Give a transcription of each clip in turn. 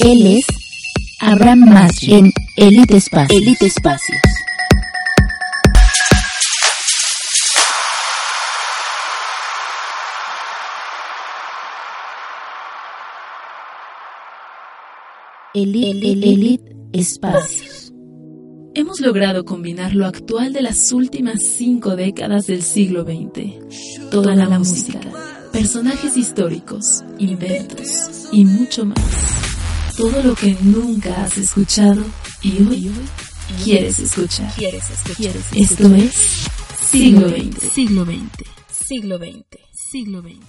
Él es Abraham Masri en Elite Espacios. Elite Espacios. Elite Espacios. Hemos logrado combinar lo actual de las últimas 5 décadas del siglo XX. Toda la música, personajes históricos, inventos y mucho más. Todo lo que nunca has escuchado y hoy quieres escuchar. Esto es Siglo XX. Siglo XX. Siglo XX. Siglo XX.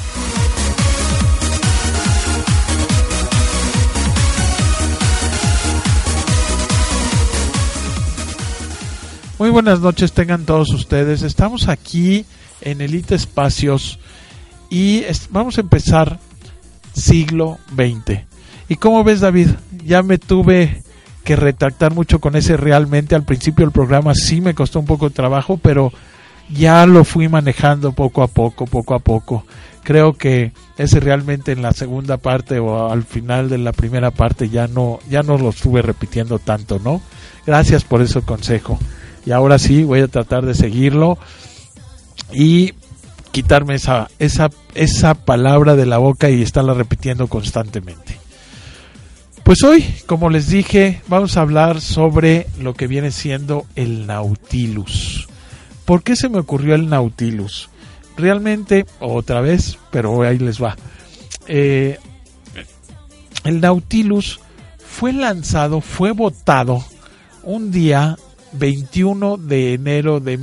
Muy buenas noches tengan todos ustedes. Estamos aquí en Elite Espacios y vamos a empezar siglo XX. ¿Y cómo ves, David? Ya me tuve que retractar mucho con ese realmente. Al principio del programa sí me costó un poco de trabajo, pero ya lo fui manejando poco a poco. Creo que ese realmente en la segunda parte o al final de la primera parte ya no lo estuve repitiendo tanto, ¿no? Gracias por ese consejo. Y ahora sí voy a tratar de seguirlo y quitarme esa palabra de la boca y estarla repitiendo constantemente. Pues hoy, como les dije, vamos a hablar sobre lo que viene siendo el Nautilus. ¿Por qué se me ocurrió el Nautilus? Realmente, otra vez, pero ahí les va. El Nautilus fue votado un día 21 de enero de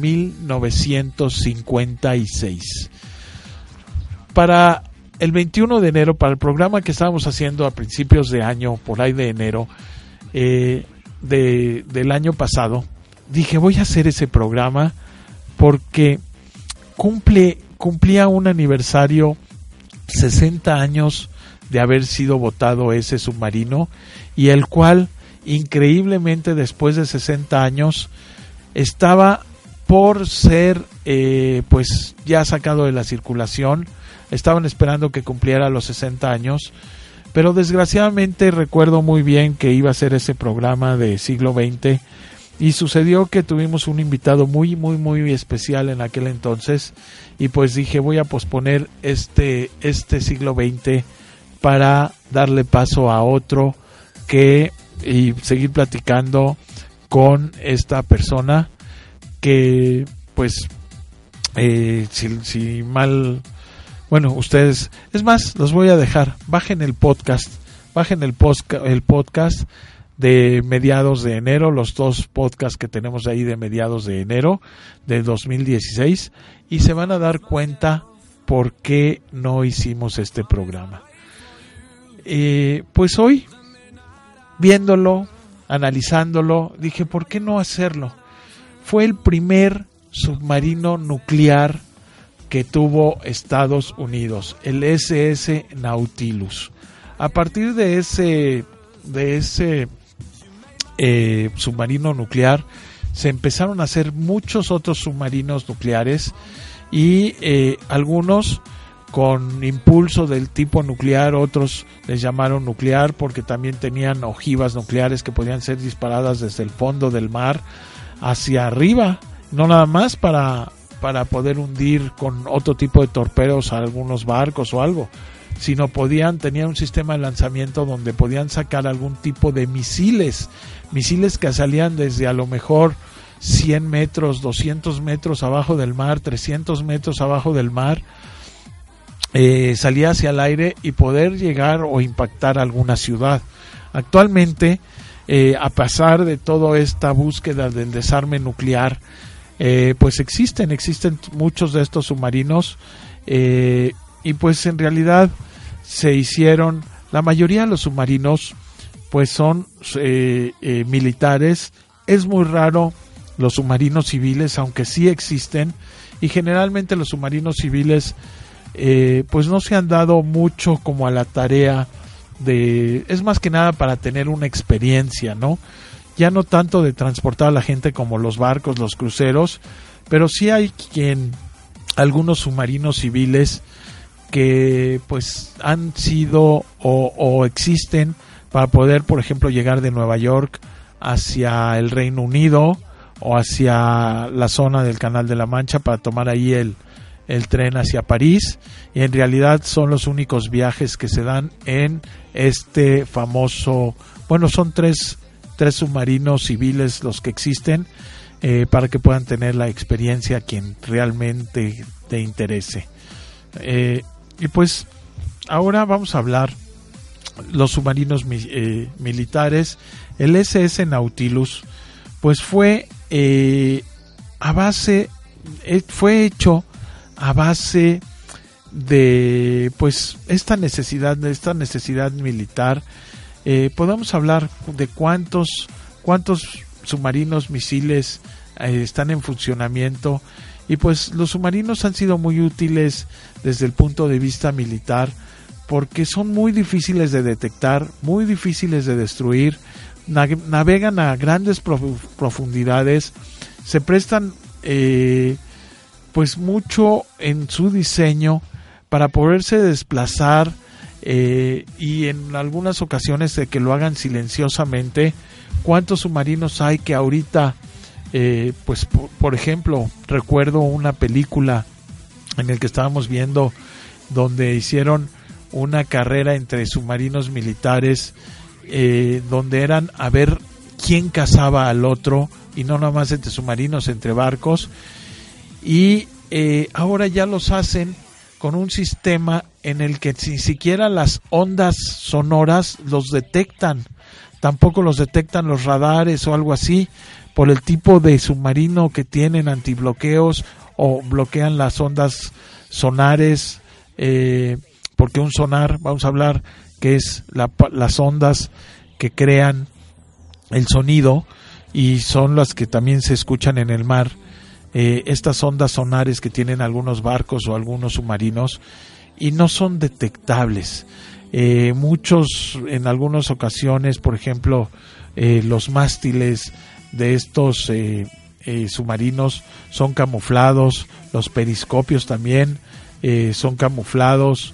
1956. Para el 21 de enero, para el programa que estábamos haciendo a principios de año, por ahí de enero del año pasado, dije voy a hacer ese programa porque cumplía un aniversario, 60 años de haber sido votado ese submarino, y el cual increíblemente después de 60 años estaba por ser pues ya sacado de la circulación. Estaban esperando que cumpliera los 60 años, pero desgraciadamente recuerdo muy bien que iba a ser ese programa de siglo XX y sucedió que tuvimos un invitado muy especial en aquel entonces, y pues dije voy a posponer este siglo XX para darle paso a otro y seguir platicando con esta persona que pues si mal, bueno, ustedes, es más, los voy a dejar, bajen el podcast de mediados de enero, los 2 podcasts que tenemos ahí de mediados de enero de 2016, y se van a dar cuenta por qué no hicimos este programa. Pues hoy, viéndolo, analizándolo, dije, ¿por qué no hacerlo? Fue el primer submarino nuclear que tuvo Estados Unidos, el SS Nautilus. A partir de ese submarino nuclear, se empezaron a hacer muchos otros submarinos nucleares y algunos con impulso del tipo nuclear, otros les llamaron nuclear porque también tenían ojivas nucleares que podían ser disparadas desde el fondo del mar hacia arriba, no nada más para poder hundir con otro tipo de torpedos a algunos barcos o algo, sino tenían un sistema de lanzamiento donde podían sacar algún tipo de misiles que salían desde a lo mejor 100 metros, 200 metros abajo del mar, 300 metros abajo del mar. Salía hacia el aire y poder llegar o impactar alguna ciudad. Actualmente, a pesar de toda esta búsqueda del desarme nuclear, pues existen muchos de estos submarinos, y pues en realidad se hicieron, la mayoría de los submarinos pues son militares. Es muy raro los submarinos civiles, aunque sí existen, y generalmente los submarinos civiles pues no se han dado mucho como a la tarea es más que nada para tener una experiencia, ¿no? Ya no tanto de transportar a la gente como los barcos, los cruceros, pero sí hay algunos submarinos civiles que pues han sido o existen para poder, por ejemplo, llegar de Nueva York hacia el Reino Unido o hacia la zona del Canal de la Mancha para tomar ahí el tren hacia París, y en realidad son los únicos viajes que se dan en este famoso, bueno, son tres submarinos civiles los que existen, para que puedan tener la experiencia quien realmente te interese. Y pues ahora vamos a hablar los submarinos militares. El SS Nautilus pues fue hecho a base de pues esta necesidad militar. Podemos hablar de cuántos submarinos misiles están en funcionamiento, y pues los submarinos han sido muy útiles desde el punto de vista militar porque son muy difíciles de detectar, muy difíciles de destruir, navegan a grandes profundidades, se prestan pues mucho en su diseño para poderse desplazar, y en algunas ocasiones de que lo hagan silenciosamente. ¿Cuántos submarinos hay que ahorita, pues por ejemplo, recuerdo una película en el que estábamos viendo donde hicieron una carrera entre submarinos militares, donde eran a ver quién cazaba al otro, y no nada más entre submarinos, entre barcos, y ahora ya los hacen con un sistema en el que ni siquiera las ondas sonoras los detectan, tampoco los detectan los radares o algo así, por el tipo de submarino que tienen, antibloqueos, o bloquean las ondas sonares, porque un sonar, vamos a hablar que es las ondas que crean el sonido, y son las que también se escuchan en el mar. Estas ondas sonares que tienen algunos barcos o algunos submarinos, y no son detectables. Muchos, en algunas ocasiones, por ejemplo, los mástiles de estos submarinos son camuflados, los periscopios también son camuflados.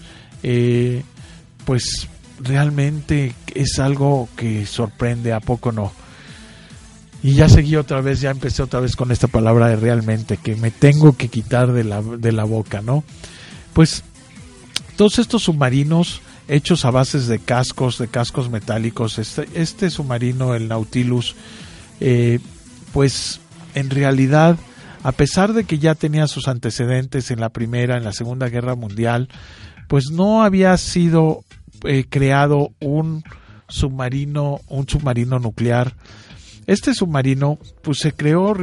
Pues realmente es algo que sorprende, ¿a poco no? Y ya empecé otra vez con esta palabra de realmente, que me tengo que quitar de la boca, ¿no? Pues todos estos submarinos hechos a bases de cascos metálicos, este submarino, el Nautilus, pues en realidad, a pesar de que ya tenía sus antecedentes en la Primera, en la Segunda Guerra Mundial, pues no había sido creado un submarino nuclear. Este submarino pues se creó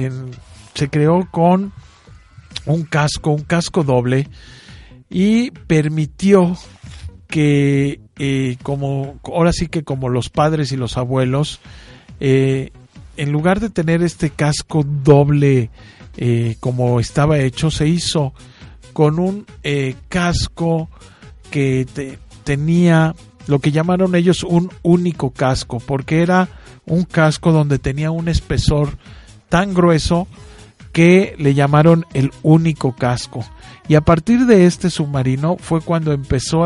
con un casco doble, y permitió que como los padres y los abuelos, en lugar de tener este casco doble como estaba hecho, se hizo con un casco que tenía lo que llamaron ellos un único casco, porque era un casco donde tenía un espesor tan grueso que le llamaron el único casco. Y a partir de este submarino fue cuando empezó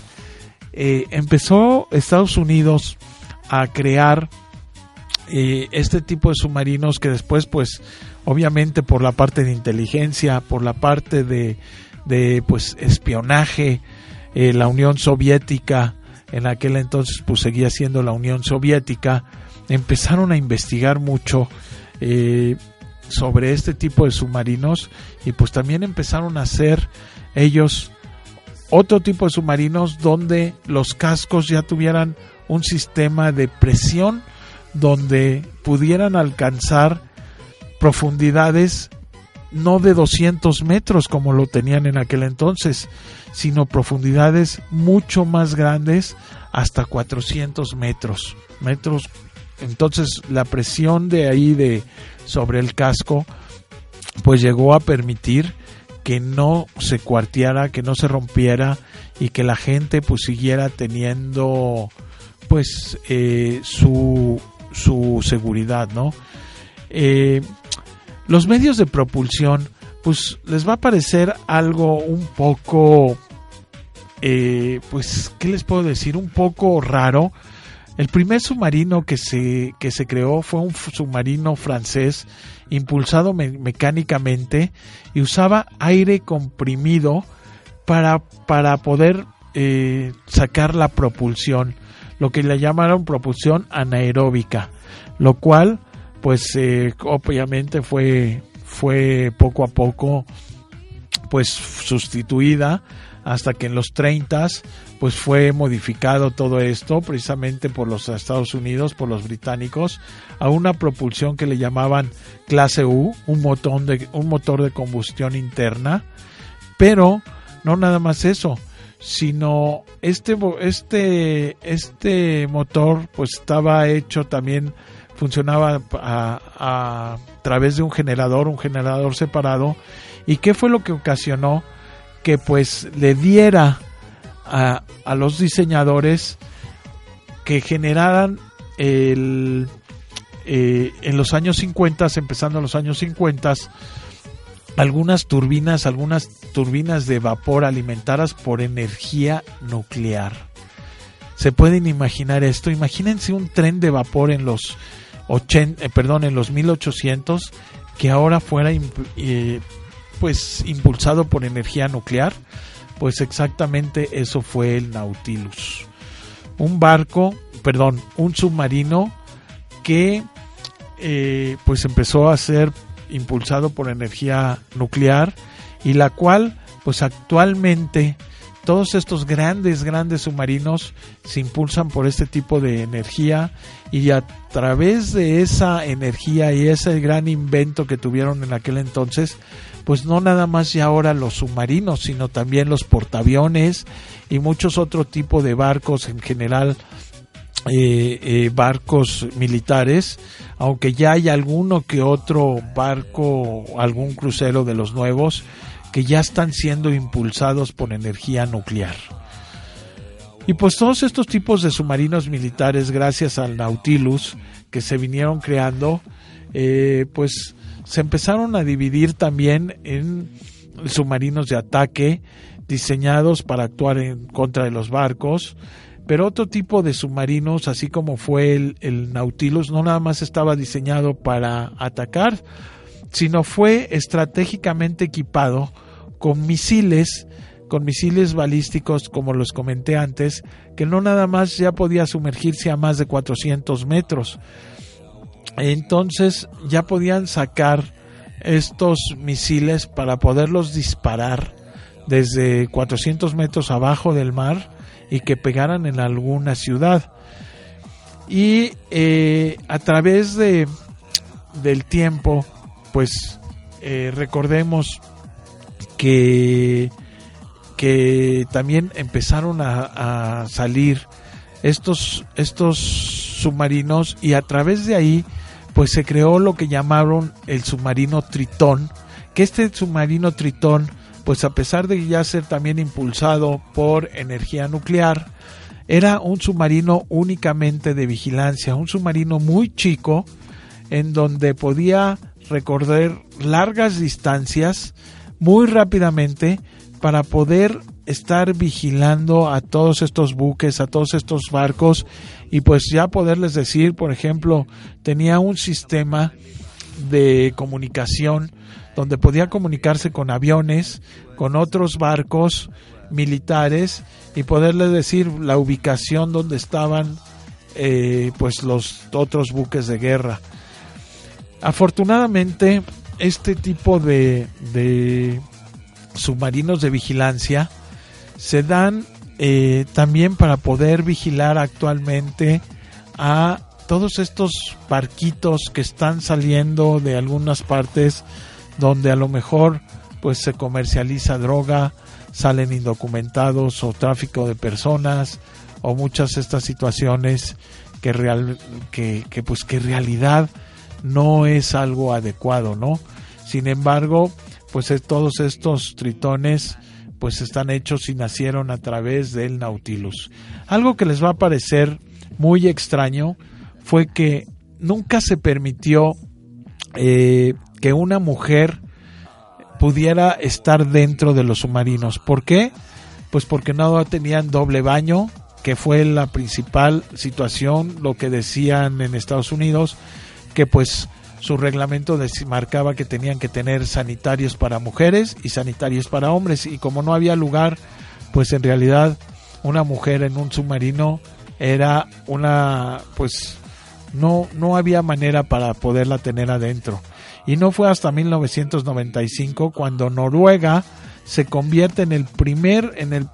Estados Unidos a crear este tipo de submarinos, que después, pues obviamente por la parte de inteligencia, por la parte de pues espionaje, la Unión Soviética, en aquel entonces pues seguía siendo la Unión Soviética, empezaron a investigar mucho sobre este tipo de submarinos, y pues también empezaron a hacer ellos otro tipo de submarinos donde los cascos ya tuvieran un sistema de presión donde pudieran alcanzar profundidades no de 200 metros como lo tenían en aquel entonces, sino profundidades mucho más grandes, hasta 400 metros. Entonces la presión de ahí sobre el casco pues llegó a permitir que no se cuarteara, que no se rompiera, y que la gente pues siguiera teniendo pues su seguridad, ¿no? Los medios de propulsión pues les va a parecer algo un poco pues ¿qué les puedo decir? Un poco raro, El primer submarino que se creó fue un submarino francés impulsado mecánicamente y usaba aire comprimido para poder sacar la propulsión, lo que le llamaron propulsión anaeróbica, lo cual pues obviamente fue poco a poco pues sustituida, hasta que en los 30s pues fue modificado todo esto precisamente por los Estados Unidos, por los británicos, a una propulsión que le llamaban clase U, un motor de combustión interna. Pero no nada más eso, sino este motor pues estaba hecho también, funcionaba a través de un generador separado. ¿Y qué fue lo que ocasionó que pues le diera a los diseñadores que generaran en los años 50, empezando los años 50, algunas turbinas de vapor alimentadas por energía nuclear? ¿Se pueden imaginar esto? Imagínense un tren de vapor en los 1800 que ahora fuera pues impulsado por energía nuclear. Pues exactamente eso fue el Nautilus, un submarino que pues empezó a ser impulsado por energía nuclear, y la cual pues actualmente todos estos grandes submarinos se impulsan por este tipo de energía, y a través de esa energía y ese gran invento que tuvieron en aquel entonces, pues no nada más ya ahora los submarinos, sino también los portaaviones y muchos otros tipos de barcos en general, barcos militares, aunque ya hay alguno que otro barco, algún crucero de los nuevos que ya están siendo impulsados por energía nuclear. Y pues todos estos tipos de submarinos militares, gracias al Nautilus que se vinieron creando, pues se empezaron a dividir también en submarinos de ataque diseñados para actuar en contra de los barcos. Pero otro tipo de submarinos, así como fue el Nautilus, no nada más estaba diseñado para atacar, sino fue estratégicamente equipado con misiles balísticos, como los comenté antes, que no nada más ya podía sumergirse a más de 400 metros. Entonces ya podían sacar estos misiles para poderlos disparar desde 400 metros abajo del mar y que pegaran en alguna ciudad. Y a través del tiempo, pues recordemos que también empezaron a salir estos submarinos, y a través de ahí pues se creó lo que llamaron el submarino Tritón, que este submarino Tritón, pues a pesar de ya ser también impulsado por energía nuclear, era un submarino únicamente de vigilancia, un submarino muy chico en donde podía recorrer largas distancias muy rápidamente para poder estar vigilando a todos estos buques, a todos estos barcos, y pues ya poderles decir, por ejemplo, tenía un sistema de comunicación donde podía comunicarse con aviones, con otros barcos militares, y poderles decir la ubicación donde estaban pues los otros buques de guerra. Afortunadamente, este tipo de submarinos de vigilancia se dan también para poder vigilar actualmente a todos estos barquitos que están saliendo de algunas partes donde a lo mejor pues se comercializa droga, salen indocumentados, o tráfico de personas, o muchas de estas situaciones que en realidad no es algo adecuado, ¿no? Sin embargo, pues todos estos tritones pues están hechos y nacieron a través del Nautilus. Algo que les va a parecer muy extraño fue que nunca se permitió que una mujer pudiera estar dentro de los submarinos. ¿Por qué? Pues porque no tenían doble baño, que fue la principal situación, lo que decían en Estados Unidos, que pues su reglamento marcaba que tenían que tener sanitarios para mujeres y sanitarios para hombres, y como no había lugar, pues en realidad una mujer en un submarino era una, pues no había manera para poderla tener adentro. Y no fue hasta 1995 cuando Noruega se convierte en el primer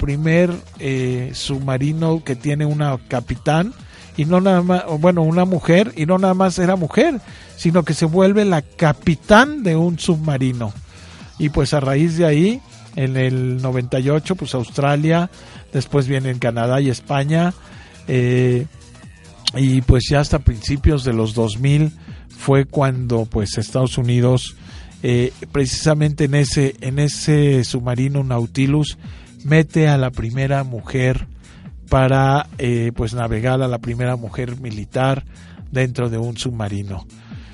submarino que tiene una capitán, y no nada más, bueno, una mujer, y no nada más era mujer, sino que se vuelve la capitán de un submarino. Y pues a raíz de ahí, en el 98, pues Australia, después vienen Canadá y España, y pues ya hasta principios de los 2000 fue cuando pues Estados Unidos, precisamente en ese submarino Nautilus, mete a la primera mujer para pues navegar, a la primera mujer militar dentro de un submarino.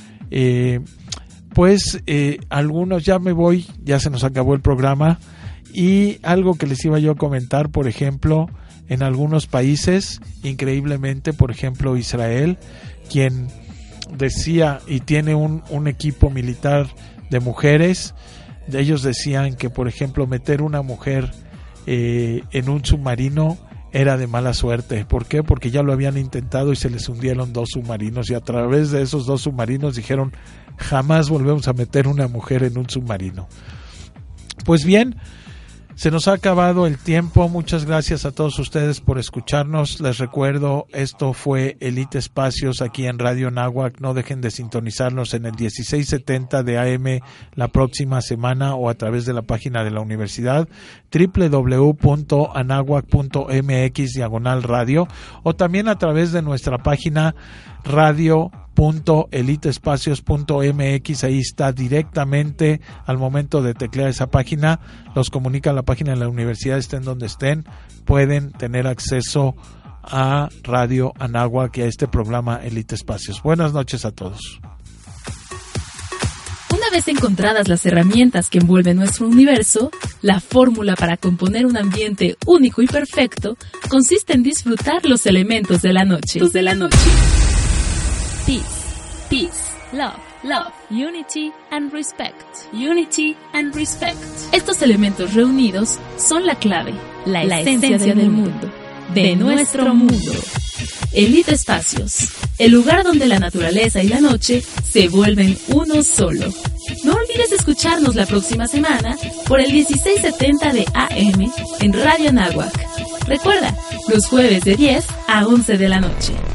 Algunos, ya me voy, ya se nos acabó el programa, y algo que les iba yo a comentar, por ejemplo, en algunos países, increíblemente, por ejemplo Israel, quien decía y tiene un equipo militar de mujeres, ellos decían que, por ejemplo, meter una mujer en un submarino era de mala suerte. ¿Por qué? Porque ya lo habían intentado y se les hundieron 2 submarinos, y a través de esos 2 submarinos dijeron: jamás volvemos a meter una mujer en un submarino. Pues bien, se nos ha acabado el tiempo. Muchas gracias a todos ustedes por escucharnos. Les recuerdo, esto fue Elite Espacios aquí en Radio Anáhuac. No dejen de sintonizarnos en el 1670 de AM la próxima semana, o a través de la página de la universidad, www.anahuac.mx/radio, o también a través de nuestra página radio.eliteespacios.mx. Ahí está directamente, al momento de teclear esa página, los comunica la página de la universidad, estén donde estén, pueden tener acceso a Radio Anáhuac y a este programa Elite Espacios. Buenas noches a todos. Una vez encontradas las herramientas que envuelven nuestro universo, la fórmula para componer un ambiente único y perfecto consiste en disfrutar los elementos de la noche. Peace, peace, love, love, unity and respect, unity and respect. Estos elementos reunidos son la clave, la esencia del mundo, de nuestro mundo. Elite Espacios, el lugar donde la naturaleza y la noche se vuelven uno solo. No olvides escucharnos la próxima semana por el 1670 de AM en Radio Anáhuac. Recuerda, los jueves de 10 a 11 de la noche.